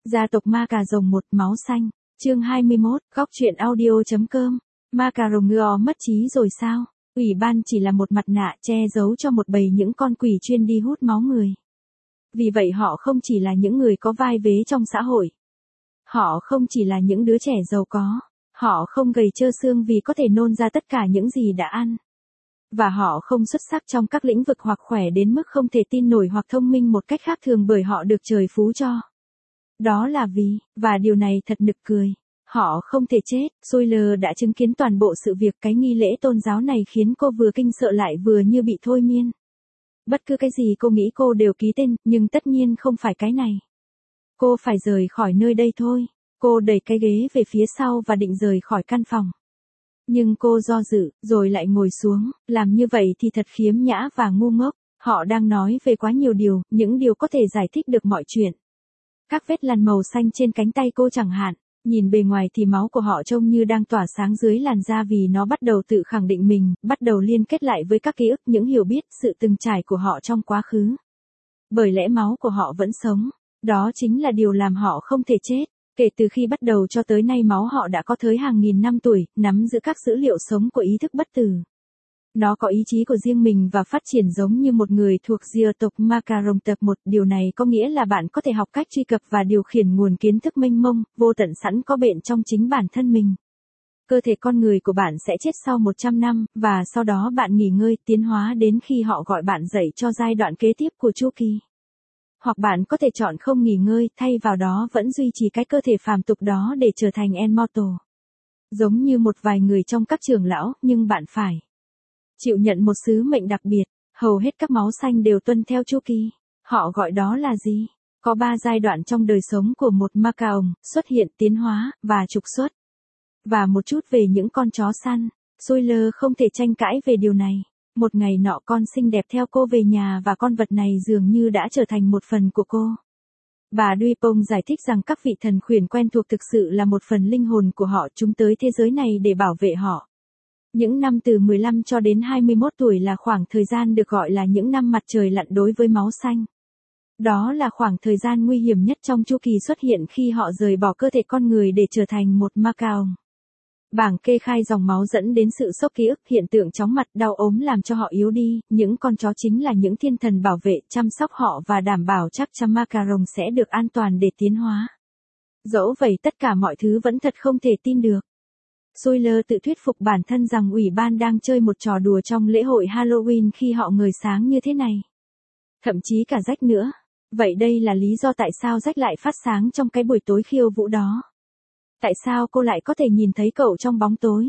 Gia tộc ma cà rồng một máu xanh, chương 21, góc truyện audio.com. Ma cà rồng ngựa mất trí rồi sao? Ủy ban chỉ là một mặt nạ che giấu cho một bầy những con quỷ chuyên đi hút máu người. Vì vậy họ không chỉ là những người có vai vế trong xã hội. Họ không chỉ là những đứa trẻ giàu có. Họ không gầy trơ xương vì có thể nôn ra tất cả những gì đã ăn. Và họ không xuất sắc trong các lĩnh vực hoặc khỏe đến mức không thể tin nổi hoặc thông minh một cách khác thường bởi họ được trời phú cho. Đó là vì, và điều này thật nực cười, họ không thể chết. Soiler đã chứng kiến toàn bộ sự việc. Cái nghi lễ tôn giáo này khiến cô vừa kinh sợ lại vừa như bị thôi miên. Bất cứ cái gì cô nghĩ cô đều ký tên, nhưng tất nhiên không phải cái này. Cô phải rời khỏi nơi đây thôi. Cô đẩy cái ghế về phía sau và định rời khỏi căn phòng. Nhưng cô do dự, rồi lại ngồi xuống. Làm như vậy thì thật khiếm nhã và ngu ngốc. Họ đang nói về quá nhiều điều, những điều có thể giải thích được mọi chuyện. Các vết lằn màu xanh trên cánh tay cô chẳng hạn. Nhìn bề ngoài thì máu của họ trông như đang tỏa sáng dưới làn da vì nó bắt đầu tự khẳng định mình, bắt đầu liên kết lại với các ký ức, những hiểu biết, sự từng trải của họ trong quá khứ. Bởi lẽ máu của họ vẫn sống. Đó chính là điều làm họ không thể chết. Kể từ khi bắt đầu cho tới nay máu họ đã có tới hàng nghìn năm tuổi, nắm giữ các dữ liệu sống của ý thức bất tử. Nó có ý chí của riêng mình và phát triển giống như một người thuộc gia tộc ma cà rồng tập 1. Điều này có nghĩa là bạn có thể học cách truy cập và điều khiển nguồn kiến thức mênh mông, vô tận sẵn có bện trong chính bản thân mình. Cơ thể con người của bạn sẽ chết sau 100 năm, và sau đó bạn nghỉ ngơi, tiến hóa đến khi họ gọi bạn dậy cho giai đoạn kế tiếp của chu kỳ. Hoặc bạn có thể chọn không nghỉ ngơi, thay vào đó vẫn duy trì cái cơ thể phàm tục đó để trở thành immortal. Giống như một vài người trong các trưởng lão, nhưng bạn phải chịu nhận một sứ mệnh đặc biệt. Hầu hết các máu xanh đều tuân theo chu kỳ. Họ gọi đó là gì? Có 3 giai đoạn trong đời sống của một ma cà rồng: xuất hiện, tiến hóa, và trục xuất. Và một chút về những con chó săn. Soiler không thể tranh cãi về điều này. Một ngày nọ con xinh đẹp theo cô về nhà và con vật này dường như đã trở thành một phần của cô. Bà Dupont giải thích rằng các vị thần khuyển quen thuộc thực sự là một phần linh hồn của họ, chúng tới thế giới này để bảo vệ họ. Những năm từ 15 cho đến 21 tuổi là khoảng thời gian được gọi là những năm mặt trời lặn đối với máu xanh. Đó là khoảng thời gian nguy hiểm nhất trong chu kỳ xuất hiện khi họ rời bỏ cơ thể con người để trở thành một ma cà rồng. Bảng kê khai dòng máu dẫn đến sự sốc ký ức, hiện tượng chóng mặt, đau ốm làm cho họ yếu đi. Những con chó chính là những thiên thần bảo vệ, chăm sóc họ và đảm bảo chắc chắn ma cà rồng sẽ được an toàn để tiến hóa. Dẫu vậy tất cả mọi thứ vẫn thật không thể tin được. Soiler tự thuyết phục bản thân rằng ủy ban đang chơi một trò đùa trong lễ hội Halloween khi họ ngời sáng như thế này. Thậm chí cả Jack nữa. Vậy đây là lý do tại sao Jack lại phát sáng trong cái buổi tối khiêu vũ đó. Tại sao cô lại có thể nhìn thấy cậu trong bóng tối?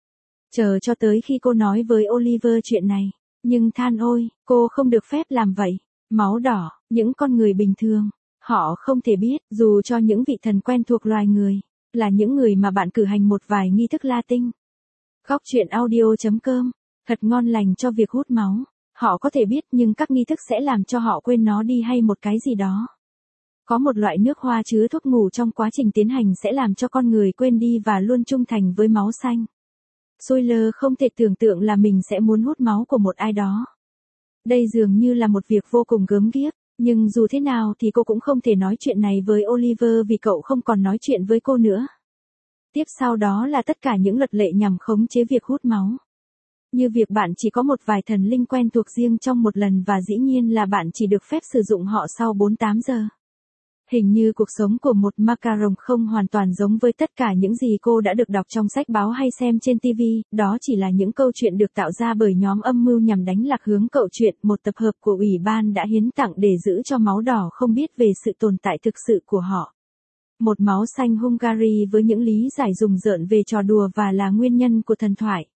Chờ cho tới khi cô nói với Oliver chuyện này. Nhưng than ôi, cô không được phép làm vậy. Máu đỏ, những con người bình thường. Họ không thể biết, dù cho những vị thần quen thuộc loài người. Là những người mà bạn cử hành một vài nghi thức Latin. Góc truyện audio.com. Thật ngon lành cho việc hút máu. Họ có thể biết nhưng các nghi thức sẽ làm cho họ quên nó đi hay một cái gì đó. Có một loại nước hoa chứa thuốc ngủ trong quá trình tiến hành sẽ làm cho con người quên đi và luôn trung thành với máu xanh. Soiler không thể tưởng tượng là mình sẽ muốn hút máu của một ai đó. Đây dường như là một việc vô cùng gớm ghiếc, nhưng dù thế nào thì cô cũng không thể nói chuyện này với Oliver vì cậu không còn nói chuyện với cô nữa. Tiếp sau đó là tất cả những luật lệ nhằm khống chế việc hút máu. Như việc bạn chỉ có một vài thần linh quen thuộc riêng trong một lần và dĩ nhiên là bạn chỉ được phép sử dụng họ sau 48 giờ. Hình như cuộc sống của một ma cà rồng không hoàn toàn giống với tất cả những gì cô đã được đọc trong sách báo hay xem trên TV, đó chỉ là những câu chuyện được tạo ra bởi nhóm âm mưu nhằm đánh lạc hướng câu chuyện. Một tập hợp của ủy ban đã hiến tặng để giữ cho máu đỏ không biết về sự tồn tại thực sự của họ. Một máu xanh Hungary với những lý giải rùng rợn về trò đùa và là nguyên nhân của thần thoại.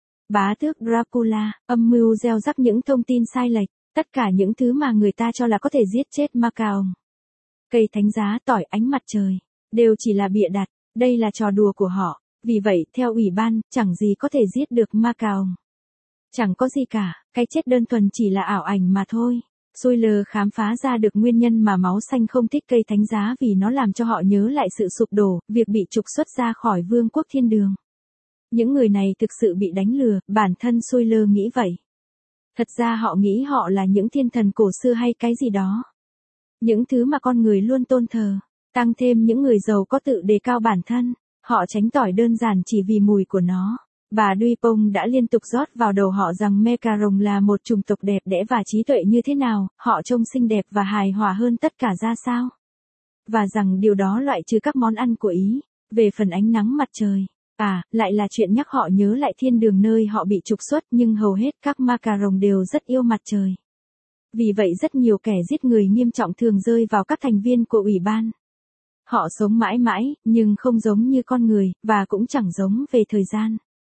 Bá tước Dracula, âm mưu gieo rắc những thông tin sai lệch, tất cả những thứ mà người ta cho là có thể giết chết ma cà rồng. Cây thánh giá, tỏi, ánh mặt trời, đều chỉ là bịa đặt, đây là trò đùa của họ. Vì vậy, theo ủy ban, chẳng gì có thể giết được ma cà rồng. Chẳng có gì cả, cái chết đơn thuần chỉ là ảo ảnh mà thôi. Soiler khám phá ra được nguyên nhân mà máu xanh không thích cây thánh giá vì nó làm cho họ nhớ lại sự sụp đổ, việc bị trục xuất ra khỏi vương quốc thiên đường. Những người này thực sự bị đánh lừa, bản thân Soiler nghĩ vậy. Thật ra họ nghĩ họ là những thiên thần cổ xưa hay cái gì đó. Những thứ mà con người luôn tôn thờ. Tăng thêm những người giàu có tự đề cao bản thân, họ tránh tỏi đơn giản chỉ vì mùi của nó. Bà Dupont đã liên tục rót vào đầu họ rằng macaron là một chủng tộc đẹp đẽ và trí tuệ như thế nào, họ trông xinh đẹp và hài hòa hơn tất cả ra sao. Và rằng điều đó loại trừ các món ăn của Ý. Về phần ánh nắng mặt trời, lại là chuyện nhắc họ nhớ lại thiên đường nơi họ bị trục xuất, nhưng hầu hết các macaron đều rất yêu mặt trời. Vì vậy rất nhiều kẻ giết người nghiêm trọng thường rơi vào các thành viên của ủy ban. Họ sống mãi mãi, nhưng không giống như con người, và cũng chẳng giống về thời gian.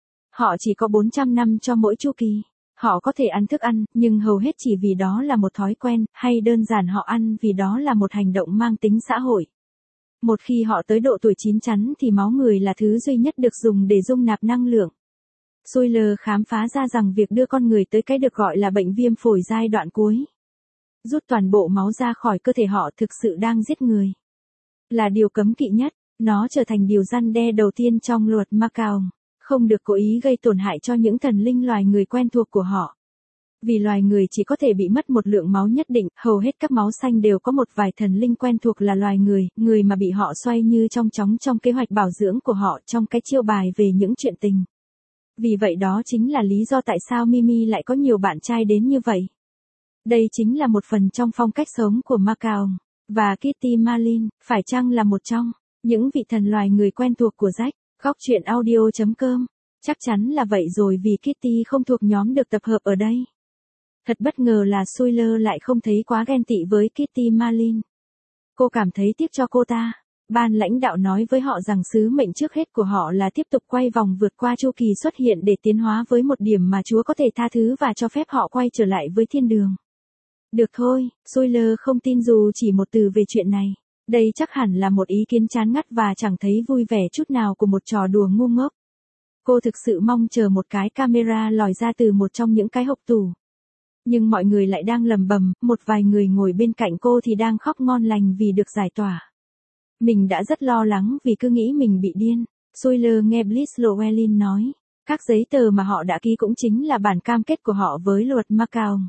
Họ chỉ có 400 năm cho mỗi chu kỳ. Họ có thể ăn thức ăn, nhưng hầu hết chỉ vì đó là một thói quen, hay đơn giản họ ăn vì đó là một hành động mang tính xã hội. Một khi họ tới độ tuổi chín chắn thì máu người là thứ duy nhất được dùng để dung nạp năng lượng. Schuyler khám phá ra rằng việc đưa con người tới cái được gọi là bệnh viêm phổi giai đoạn cuối, rút toàn bộ máu ra khỏi cơ thể họ, thực sự đang giết người. Là điều cấm kỵ nhất, nó trở thành điều răn đe đầu tiên trong luật Macaon, không được cố ý gây tổn hại cho những thần linh loài người quen thuộc của họ. Vì loài người chỉ có thể bị mất một lượng máu nhất định, hầu hết các máu xanh đều có một vài thần linh quen thuộc là loài người mà bị họ xoay như trong chóng trong kế hoạch bảo dưỡng của họ, trong cái chiêu bài về những chuyện tình. Vì vậy đó chính là lý do tại sao Mimi lại có nhiều bạn trai đến như vậy. Đây chính là một phần trong phong cách sống của Macaon. Và Kitty Marlin, phải chăng là một trong những vị thần loài người quen thuộc của Jack? Góc truyện audio.com. Chắc chắn là vậy rồi, vì Kitty không thuộc nhóm được tập hợp ở đây. Thật bất ngờ là Schuyler lại không thấy quá ghen tị với Kitty Marlin. Cô cảm thấy tiếc cho cô ta. Ban lãnh đạo nói với họ rằng sứ mệnh trước hết của họ là tiếp tục quay vòng vượt qua chu kỳ xuất hiện để tiến hóa với một điểm mà Chúa có thể tha thứ và cho phép họ quay trở lại với thiên đường. Được thôi, Schuyler không tin dù chỉ một từ về chuyện này. Đây chắc hẳn là một ý kiến chán ngắt và chẳng thấy vui vẻ chút nào của một trò đùa ngu ngốc. Cô thực sự mong chờ một cái camera lòi ra từ một trong những cái hộc tủ. Nhưng mọi người lại đang lầm bầm, một vài người ngồi bên cạnh cô thì đang khóc ngon lành vì được giải tỏa. Mình đã rất lo lắng vì cứ nghĩ mình bị điên. Schuyler nghe Bliss Llewellyn nói. Các giấy tờ mà họ đã ký cũng chính là bản cam kết của họ với luật Macaon.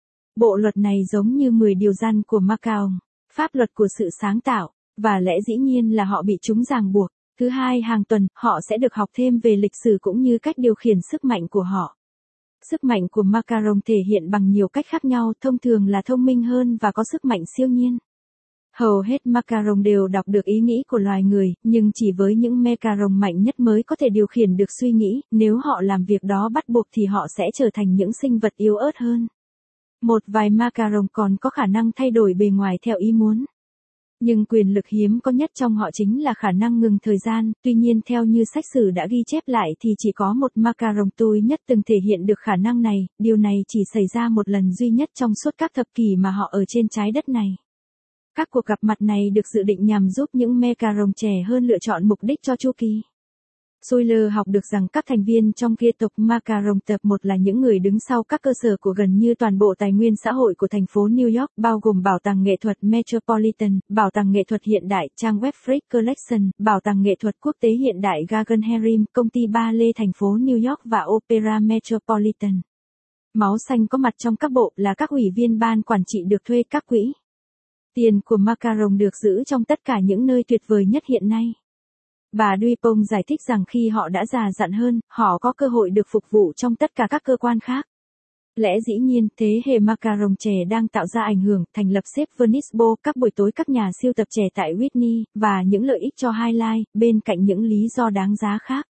Bộ luật này giống như 10 điều răn của Macaon, pháp luật của sự sáng tạo, và lẽ dĩ nhiên là họ bị chúng ràng buộc. Thứ hai hàng tuần, họ sẽ được học thêm về lịch sử cũng như cách điều khiển sức mạnh của họ. Sức mạnh của Macaron thể hiện bằng nhiều cách khác nhau, thông thường là thông minh hơn và có sức mạnh siêu nhiên. Hầu hết Macaron đều đọc được ý nghĩ của loài người, nhưng chỉ với những Macaron mạnh nhất mới có thể điều khiển được suy nghĩ, nếu họ làm việc đó bắt buộc thì họ sẽ trở thành những sinh vật yếu ớt hơn. Một vài Macaron còn có khả năng thay đổi bề ngoài theo ý muốn. Nhưng quyền lực hiếm có nhất trong họ chính là khả năng ngừng thời gian, tuy nhiên theo như sách sử đã ghi chép lại thì chỉ có một Macaron tối nhất từng thể hiện được khả năng này, điều này chỉ xảy ra một lần duy nhất trong suốt các thập kỷ mà họ ở trên trái đất này. Các cuộc gặp mặt này được dự định nhằm giúp những Macaron trẻ hơn lựa chọn mục đích cho chu kỳ. Schuyler học được rằng các thành viên trong kia tộc Macaron tập 1 là những người đứng sau các cơ sở của gần như toàn bộ tài nguyên xã hội của thành phố New York, bao gồm Bảo tàng nghệ thuật Metropolitan, Bảo tàng nghệ thuật hiện đại trang web Frick Collection, Bảo tàng nghệ thuật quốc tế hiện đại Guggenheim, công ty ballet thành phố New York và Opera Metropolitan. Máu xanh có mặt trong các bộ là các ủy viên ban quản trị được thuê các quỹ. Tiền của Macaron được giữ trong tất cả những nơi tuyệt vời nhất hiện nay. Bà Dupont giải thích rằng khi họ đã già dặn hơn, họ có cơ hội được phục vụ trong tất cả các cơ quan khác. Lẽ dĩ nhiên, thế hệ Macaron trẻ đang tạo ra ảnh hưởng, thành lập xếp Venice Bowl, các buổi tối các nhà siêu tập trẻ tại Whitney, và những lợi ích cho Highlight, bên cạnh những lý do đáng giá khác.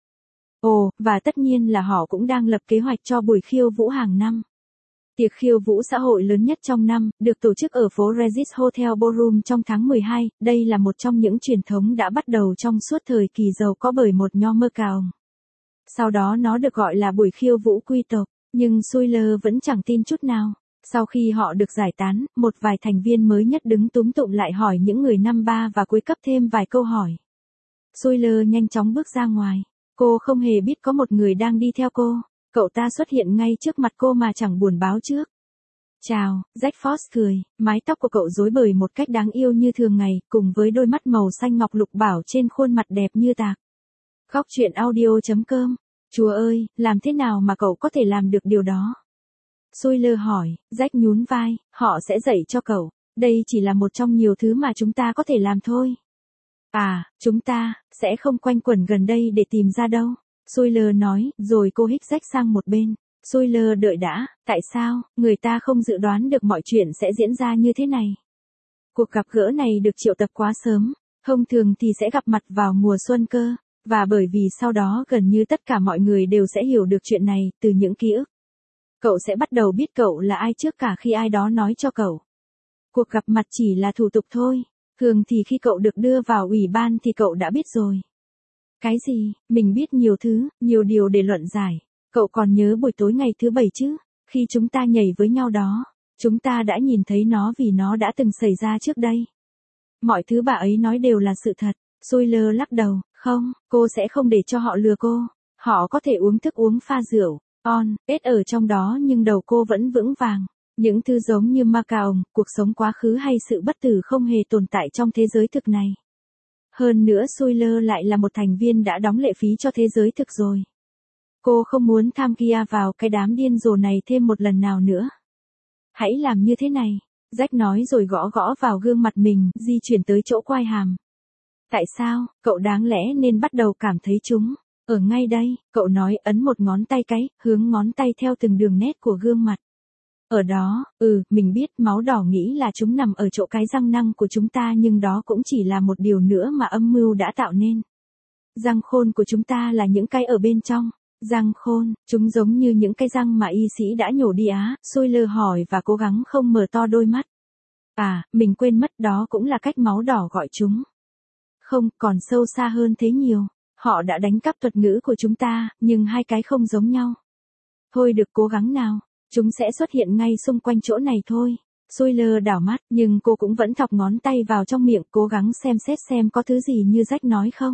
Và tất nhiên là họ cũng đang lập kế hoạch cho buổi khiêu vũ hàng năm. Tiệc khiêu vũ xã hội lớn nhất trong năm, được tổ chức ở phố Regis Hotel Ballroom trong tháng 12, đây là một trong những truyền thống đã bắt đầu trong suốt thời kỳ giàu có bởi một nhóm Macaon. Sau đó nó được gọi là buổi khiêu vũ quý tộc, nhưng Schuyler vẫn chẳng tin chút nào. Sau khi họ được giải tán, một vài thành viên mới nhất đứng túm tụm lại hỏi những người năm ba và cuối cấp thêm vài câu hỏi. Schuyler nhanh chóng bước ra ngoài. Cô không hề biết có một người đang đi theo cô. Cậu ta xuất hiện ngay trước mặt cô mà chẳng buồn báo trước. Chào, Jack Frost cười, mái tóc của cậu rối bời một cách đáng yêu như thường ngày, cùng với đôi mắt màu xanh ngọc lục bảo trên khuôn mặt đẹp như tạc. Góc truyện audio.com. Chúa ơi, làm thế nào mà cậu có thể làm được điều đó? Schuyler hỏi, Jack nhún vai, họ sẽ dạy cho cậu. Đây chỉ là một trong nhiều thứ mà chúng ta có thể làm thôi. À, chúng ta sẽ không quanh quẩn gần đây để tìm ra đâu. Sawyer nói, rồi cô hích rách sang một bên. Sawyer đợi đã, tại sao, người ta không dự đoán được mọi chuyện sẽ diễn ra như thế này. Cuộc gặp gỡ này được triệu tập quá sớm, thông thường thì sẽ gặp mặt vào mùa xuân cơ, và bởi vì sau đó gần như tất cả mọi người đều sẽ hiểu được chuyện này, từ những ký ức. Cậu sẽ bắt đầu biết cậu là ai trước cả khi ai đó nói cho cậu. Cuộc gặp mặt chỉ là thủ tục thôi, thường thì khi cậu được đưa vào ủy ban thì cậu đã biết rồi. Cái gì, mình biết nhiều thứ, nhiều điều để luận giải. Cậu còn nhớ buổi tối ngày thứ Bảy chứ, khi chúng ta nhảy với nhau đó, chúng ta đã nhìn thấy nó vì nó đã từng xảy ra trước đây. Mọi thứ bà ấy nói đều là sự thật. Sawyer lắc đầu, không, cô sẽ không để cho họ lừa cô. Họ có thể uống thức uống pha rượu, ết ở trong đó nhưng đầu cô vẫn vững vàng. Những thứ giống như ma cà ồng, cuộc sống quá khứ hay sự bất tử không hề tồn tại trong thế giới thực này. Hơn nữa Sawyer lại là một thành viên đã đóng lệ phí cho thế giới thực rồi. Cô không muốn tham gia vào cái đám điên rồ này thêm một lần nào nữa. Hãy làm như thế này, Jack nói rồi gõ gõ vào gương mặt mình, di chuyển tới chỗ quai hàm. Tại sao, cậu đáng lẽ nên bắt đầu cảm thấy chúng. Ở ngay đây, cậu nói ấn một ngón tay cái, hướng ngón tay theo từng đường nét của gương mặt. Ở đó, mình biết máu đỏ nghĩ là chúng nằm ở chỗ cái răng nanh của chúng ta nhưng đó cũng chỉ là một điều nữa mà âm mưu đã tạo nên. Răng khôn của chúng ta là những cái ở bên trong. Răng khôn, chúng giống như những cái răng mà y sĩ đã nhổ đi á, Sawyer hỏi và cố gắng không mở to đôi mắt. À, mình quên mất đó cũng là cách máu đỏ gọi chúng. Không, còn sâu xa hơn thế nhiều. Họ đã đánh cắp thuật ngữ của chúng ta, nhưng hai cái không giống nhau. Thôi được cố gắng nào, chúng sẽ xuất hiện ngay xung quanh chỗ này thôi. Sawyer đảo mắt, nhưng cô cũng vẫn thọc ngón tay vào trong miệng cố gắng xem xét xem có thứ gì như Jack nói không.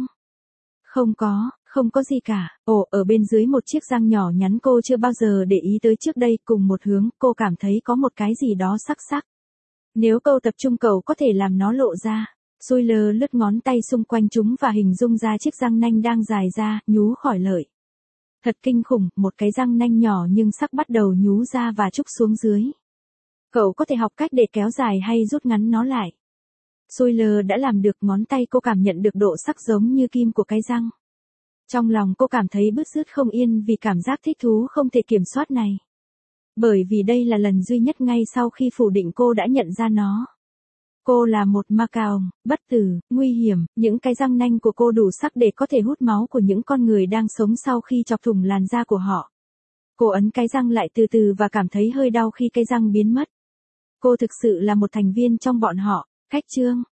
Không có gì cả. Ở bên dưới một chiếc răng nhỏ nhắn cô chưa bao giờ để ý tới trước đây, cùng một hướng, cô cảm thấy có một cái gì đó sắc sắc. Nếu câu tập trung cậu có thể làm nó lộ ra. Sawyer lướt ngón tay xung quanh chúng và hình dung ra chiếc răng nanh đang dài ra, nhú khỏi lợi. Thật kinh khủng, một cái răng nanh nhỏ nhưng sắc bắt đầu nhú ra và trúc xuống dưới. Cậu có thể học cách để kéo dài hay rút ngắn nó lại. Sawyer đã làm được, ngón tay cô cảm nhận được độ sắc giống như kim của cái răng. Trong lòng cô cảm thấy bứt rứt không yên vì cảm giác thích thú không thể kiểm soát này. Bởi vì đây là lần duy nhất ngay sau khi phủ định cô đã nhận ra nó. Cô là một ma cà ồng, bất tử, nguy hiểm, những cái răng nanh của cô đủ sắc để có thể hút máu của những con người đang sống sau khi chọc thủng làn da của họ. Cô ấn cái răng lại từ từ và cảm thấy hơi đau khi cái răng biến mất. Cô thực sự là một thành viên trong bọn họ. Khách trương,